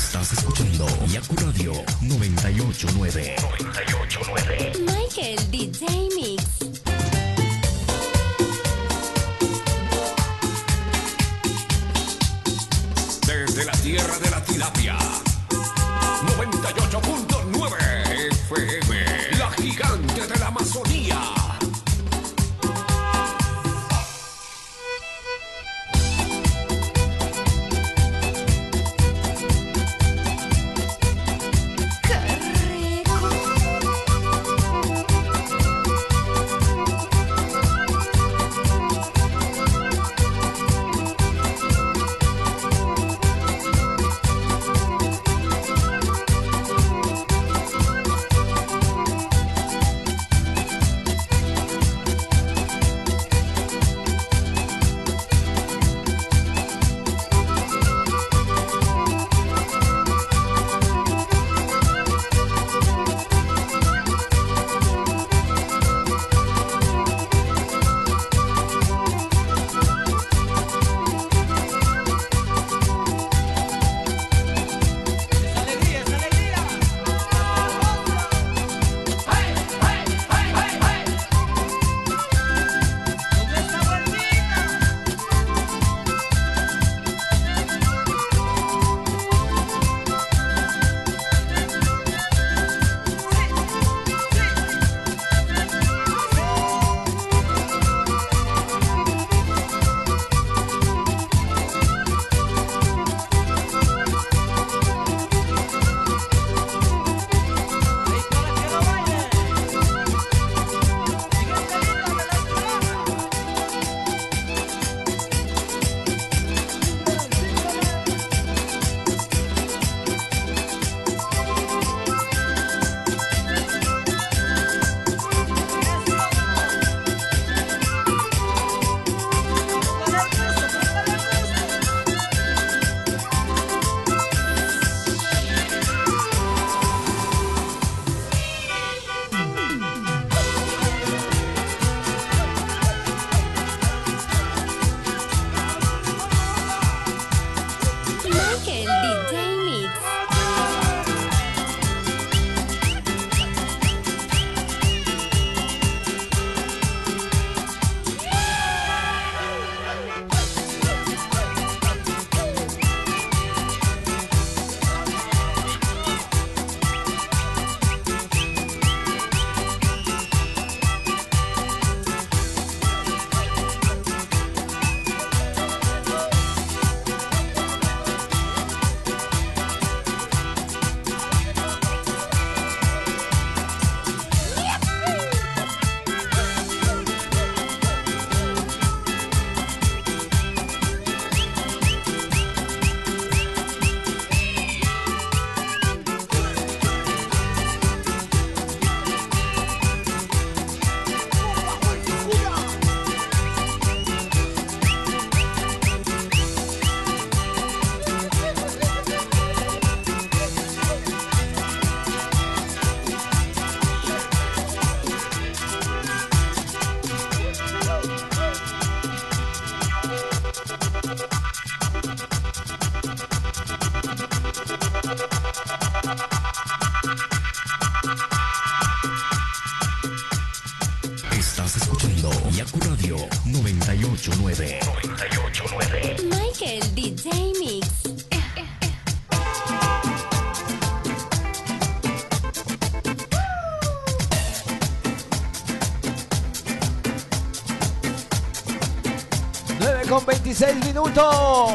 Estás escuchando Yaku Radio 989. Michael DJ Mix. Desde la tierra de la tilapia, 98.9 FM, la gigante de la Amazonía. Estás escuchando Yaku Radio 989. Michael DJ Mix. Con 26 minutos.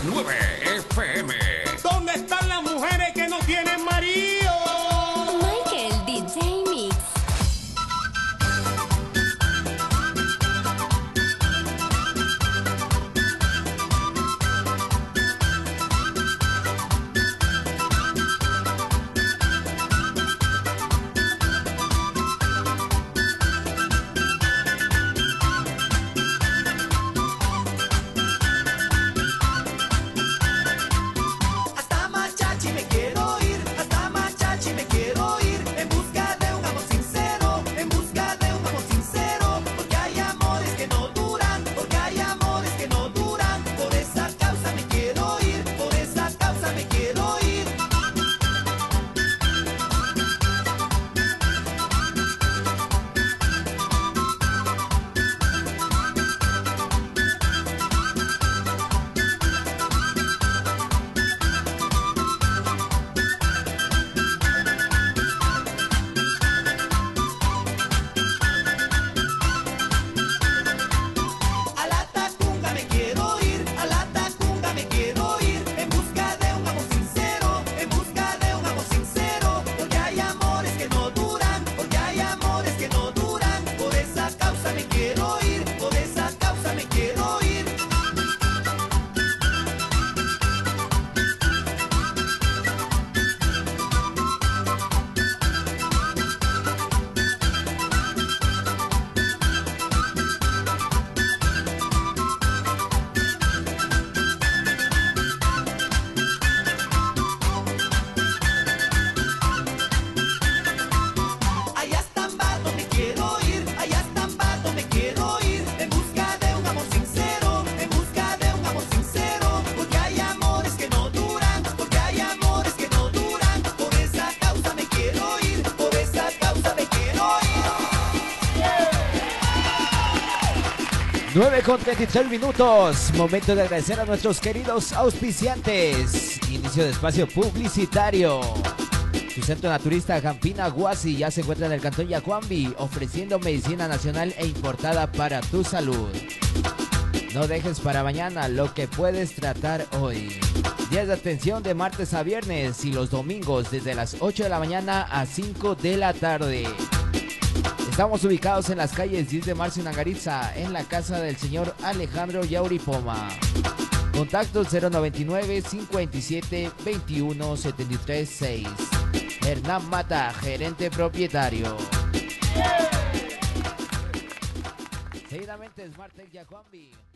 98.9 FM. ¿Dónde están las mujeres que no tienen marido? Michael DJ Mix. Hasta Machachi me quiero ir, hasta Machachi me quiero ir, en busca de un amor sincero, en busca de un amor sincero, porque hay amores que no duran, porque hay amores que no duran, por esa causa me quiero ir, por esa causa me quiero ir. A la Tacunga me quiero ir, a la Tacunga me quiero ir, en busca de un amor sincero, en busca de un amor sincero, porque hay amores que no duran, porque hay amores que no duran, por esa causa me quiero ir, por esa causa me quiero ir. Allá está Ambato me quiero ir, allá está Ambato me quiero ir, en busca de un amor sincero, en busca de un amor sincero, porque hay amores que no duran, porque hay amores que no duran, por esa causa me quiero ir, por esa causa me quiero ir. 9:33. Momento de agradecer a nuestros queridos auspiciantes. Inicio de espacio publicitario. Su centro naturista Campina Guasi ya se encuentra en el cantón Yacuambi, ofreciendo medicina nacional e importada para tu salud. No dejes para mañana lo que puedes tratar hoy. Días de atención de martes a viernes y los domingos desde las 8 de la mañana a 5 de la tarde. Estamos ubicados en las calles 10 de marzo y Nangariza, en la casa del señor Alejandro Yauripoma. Contacto 099 57 21 73 6. Hernán Mata, gerente propietario. Seguidamente Smartec Yacuambi.